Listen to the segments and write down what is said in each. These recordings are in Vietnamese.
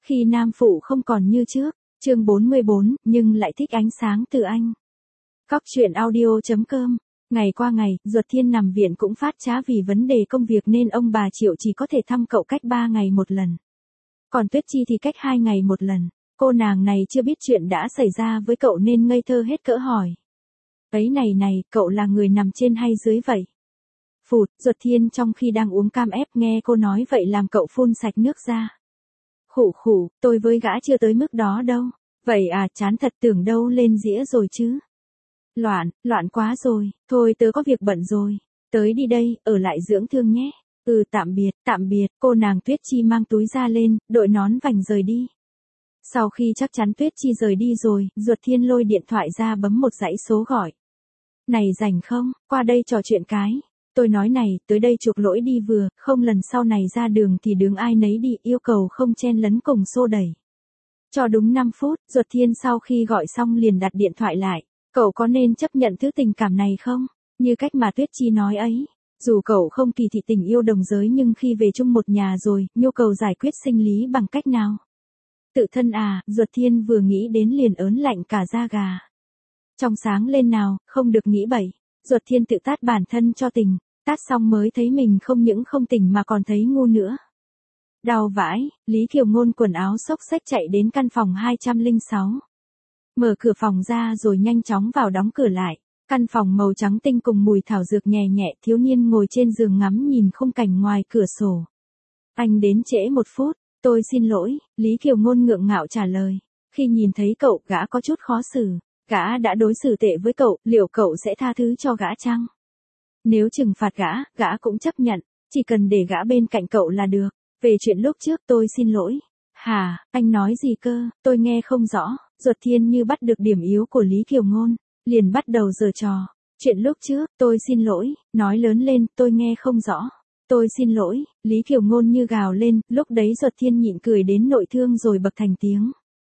Khi nam phụ không còn như trước, chương 44, nhưng lại thích ánh sáng từ anh. Cóc truyện audio.com. Ngày qua ngày, Duật Thiên nằm viện cũng phát trá vì vấn đề công việc nên ông bà Triệu chỉ có thể thăm cậu cách 3 ngày một lần. Còn Tuyết Chi thì cách 2 ngày một lần. Cô nàng này chưa biết chuyện đã xảy ra với cậu nên ngây thơ hết cỡ hỏi. Ấy này, cậu là người nằm trên hay dưới vậy? Phụt, Duật Thiên trong khi đang uống cam ép nghe cô nói vậy làm cậu phun sạch nước ra. Khụ, tôi với gã chưa tới mức đó đâu. Vậy à, chán thật, tưởng đâu lên dĩa rồi chứ. Loạn quá rồi, thôi tớ có việc bận rồi. Tới đi đây, ở lại dưỡng thương nhé. Tạm biệt, cô nàng Tuyết Chi mang túi ra lên, đội nón vành rời đi. Sau khi chắc chắn Tuyết Chi rời đi rồi, Duật Thiên lôi điện thoại ra bấm một dãy số gọi. Này rảnh không, qua đây trò chuyện cái. Tôi nói này, tới đây chuộc lỗi đi vừa, không lần sau này ra đường thì đường ai nấy đi, yêu cầu không chen lấn cùng xô đẩy. Cho đúng 5 phút, Duật Thiên sau khi gọi xong liền đặt điện thoại lại. Cậu có nên chấp nhận thứ tình cảm này không? Như cách mà Tuyết Chi nói ấy. Dù cậu không kỳ thị tình yêu đồng giới nhưng khi về chung một nhà rồi, nhu cầu giải quyết sinh lý bằng cách nào? Tự thân à, Duật Thiên vừa nghĩ đến liền ớn lạnh cả da gà. Trong sáng lên nào, không được nghĩ bậy. Duật Thiên tự tát bản thân cho tình, tát xong mới thấy mình không những không tỉnh mà còn thấy ngu nữa. Đau vãi, Lý Kiều Ngôn quần áo xốc xếch chạy đến căn phòng 206. Mở cửa phòng ra rồi nhanh chóng vào đóng cửa lại. Căn phòng màu trắng tinh cùng mùi thảo dược nhẹ nhẹ, thiếu niên ngồi trên giường ngắm nhìn khung cảnh ngoài cửa sổ. Anh đến trễ 1 phút, tôi xin lỗi, Lý Kiều Ngôn ngượng ngạo trả lời. Khi nhìn thấy cậu, gã có chút khó xử. Gã đã đối xử tệ với cậu, liệu cậu sẽ tha thứ cho gã chăng? Nếu trừng phạt gã cũng chấp nhận, chỉ cần để gã bên cạnh cậu là được. Về chuyện lúc trước tôi xin lỗi. Hả, anh nói gì cơ, tôi nghe không rõ. Duật Thiên như bắt được điểm yếu của Lý Kiều Ngôn, liền bắt đầu giở trò. Chuyện lúc trước, tôi xin lỗi, nói lớn lên, tôi nghe không rõ. Tôi xin lỗi, Lý Kiều Ngôn như gào lên, lúc đấy Duật Thiên nhịn cười đến nội thương rồi bật thành tiếng.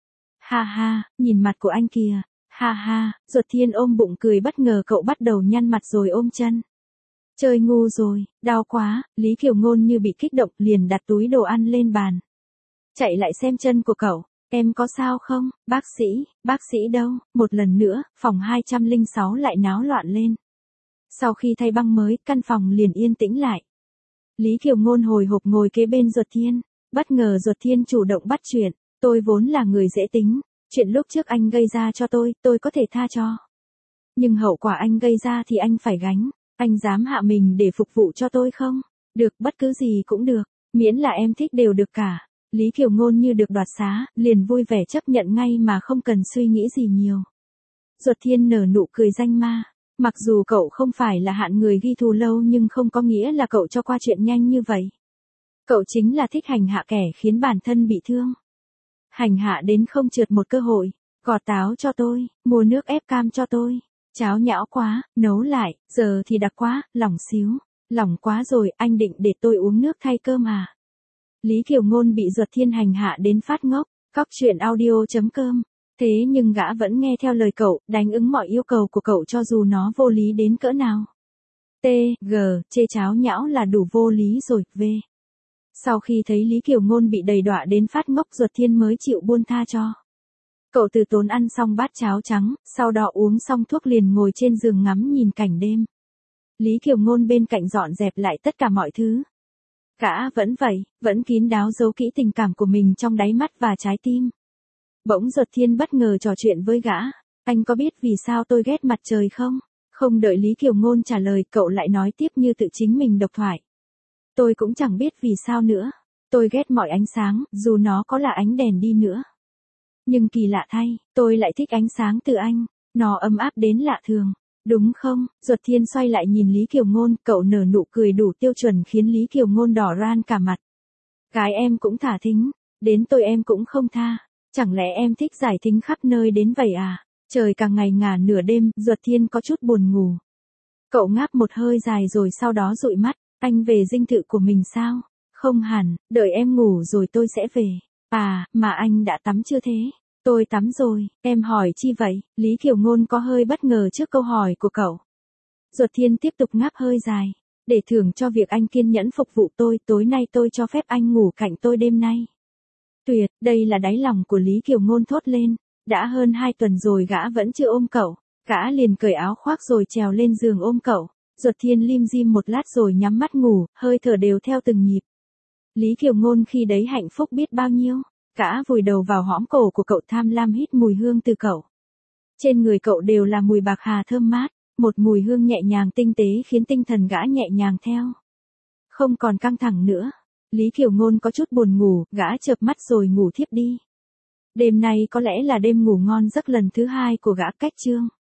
Ha, nhìn mặt của anh kìa. Ha, Duật Thiên ôm bụng cười bất ngờ cậu bắt đầu nhăn mặt rồi ôm chân. Chơi ngu rồi, đau quá, Lý Kiều Ngôn như bị kích động liền đặt túi đồ ăn lên bàn. Chạy lại xem chân của cậu, em có sao không, bác sĩ đâu, một lần nữa, phòng 206 lại náo loạn lên. Sau khi thay băng mới, căn phòng liền yên tĩnh lại. Lý Kiều Ngôn hồi hộp ngồi kế bên Duật Thiên, bất ngờ Duật Thiên chủ động bắt chuyện, tôi vốn là người dễ tính, chuyện lúc trước anh gây ra cho tôi có thể tha cho. Nhưng hậu quả anh gây ra thì anh phải gánh. Anh dám hạ mình để phục vụ cho tôi không? Được, bất cứ gì cũng được, miễn là em thích đều được cả. Lý Kiều Ngôn như được đoạt xá, liền vui vẻ chấp nhận ngay mà không cần suy nghĩ gì nhiều. Duật Thiên nở nụ cười danh ma. Mặc dù cậu không phải là hạng người ghi thù lâu nhưng không có nghĩa là cậu cho qua chuyện nhanh như vậy. Cậu chính là thích hành hạ kẻ khiến bản thân bị thương. Hành hạ đến không trượt một cơ hội. Gọt táo cho tôi, mua nước ép cam cho tôi. Cháo nhão quá, nấu lại, giờ thì đặc quá, lỏng xíu. Lỏng quá rồi, anh định để tôi uống nước thay cơm à? Lý Kiều Ngôn bị Duật Thiên hành hạ đến phát ngốc. Cóc truyện audio.com. Thế nhưng gã vẫn nghe theo lời cậu, đánh ứng mọi yêu cầu của cậu cho dù nó vô lý đến cỡ nào. Chê cháo nhão là đủ vô lý rồi, Sau khi thấy Lý Kiều Ngôn bị đầy đọa đến phát ngốc, Duật Thiên mới chịu buông tha cho. Cậu từ tốn ăn xong bát cháo trắng, sau đó uống xong thuốc liền ngồi trên giường ngắm nhìn cảnh đêm. Lý Kiều Ngôn bên cạnh dọn dẹp lại tất cả mọi thứ. Gã vẫn vậy, vẫn kín đáo giấu kỹ tình cảm của mình trong đáy mắt và trái tim. Bỗng Duật Thiên bất ngờ trò chuyện với gã. Anh có biết vì sao tôi ghét mặt trời không? Không đợi Lý Kiều Ngôn trả lời cậu lại nói tiếp như tự chính mình độc thoại. Tôi cũng chẳng biết vì sao nữa. Tôi ghét mọi ánh sáng, dù nó có là ánh đèn đi nữa. Nhưng kỳ lạ thay, tôi lại thích ánh sáng từ anh. Nó ấm áp đến lạ thường. Đúng không? Duật Thiên xoay lại nhìn Lý Kiều Ngôn, cậu nở nụ cười đủ tiêu chuẩn khiến Lý Kiều Ngôn đỏ ran cả mặt. Gái em cũng thả thính, đến tôi em cũng không tha. Chẳng lẽ em thích giải thính khắp nơi đến vậy à? Trời càng ngày ngả nửa đêm, Duật Thiên có chút buồn ngủ. Cậu ngáp một hơi dài rồi sau đó dụi mắt, anh về dinh thự của mình sao? Không hẳn, đợi em ngủ rồi tôi sẽ về. À, mà anh đã tắm chưa thế? Tôi tắm rồi, em hỏi chi vậy? Lý Kiều Ngôn có hơi bất ngờ trước câu hỏi của cậu. Duật Thiên tiếp tục ngáp hơi dài. Để thưởng cho việc anh kiên nhẫn phục vụ tôi, tối nay tôi cho phép anh ngủ cạnh tôi đêm nay. Tuyệt, đây là đáy lòng của Lý Kiều Ngôn thốt lên. Đã hơn 2 tuần rồi gã vẫn chưa ôm cậu. Gã liền cởi áo khoác rồi trèo lên giường ôm cậu. Duật Thiên lim dim một lát rồi nhắm mắt ngủ, hơi thở đều theo từng nhịp. Lý Kiều Ngôn khi đấy hạnh phúc biết bao nhiêu. Gã vùi đầu vào hõm cổ của cậu tham lam hít mùi hương từ cậu. Trên người cậu đều là mùi bạc hà thơm mát, một mùi hương nhẹ nhàng tinh tế khiến tinh thần gã nhẹ nhàng theo. Không còn căng thẳng nữa. Lý Kiều Ngôn có chút buồn ngủ, gã chợp mắt rồi ngủ thiếp đi. Đêm nay có lẽ là đêm ngủ ngon giấc lần thứ 2 của gã cách chương.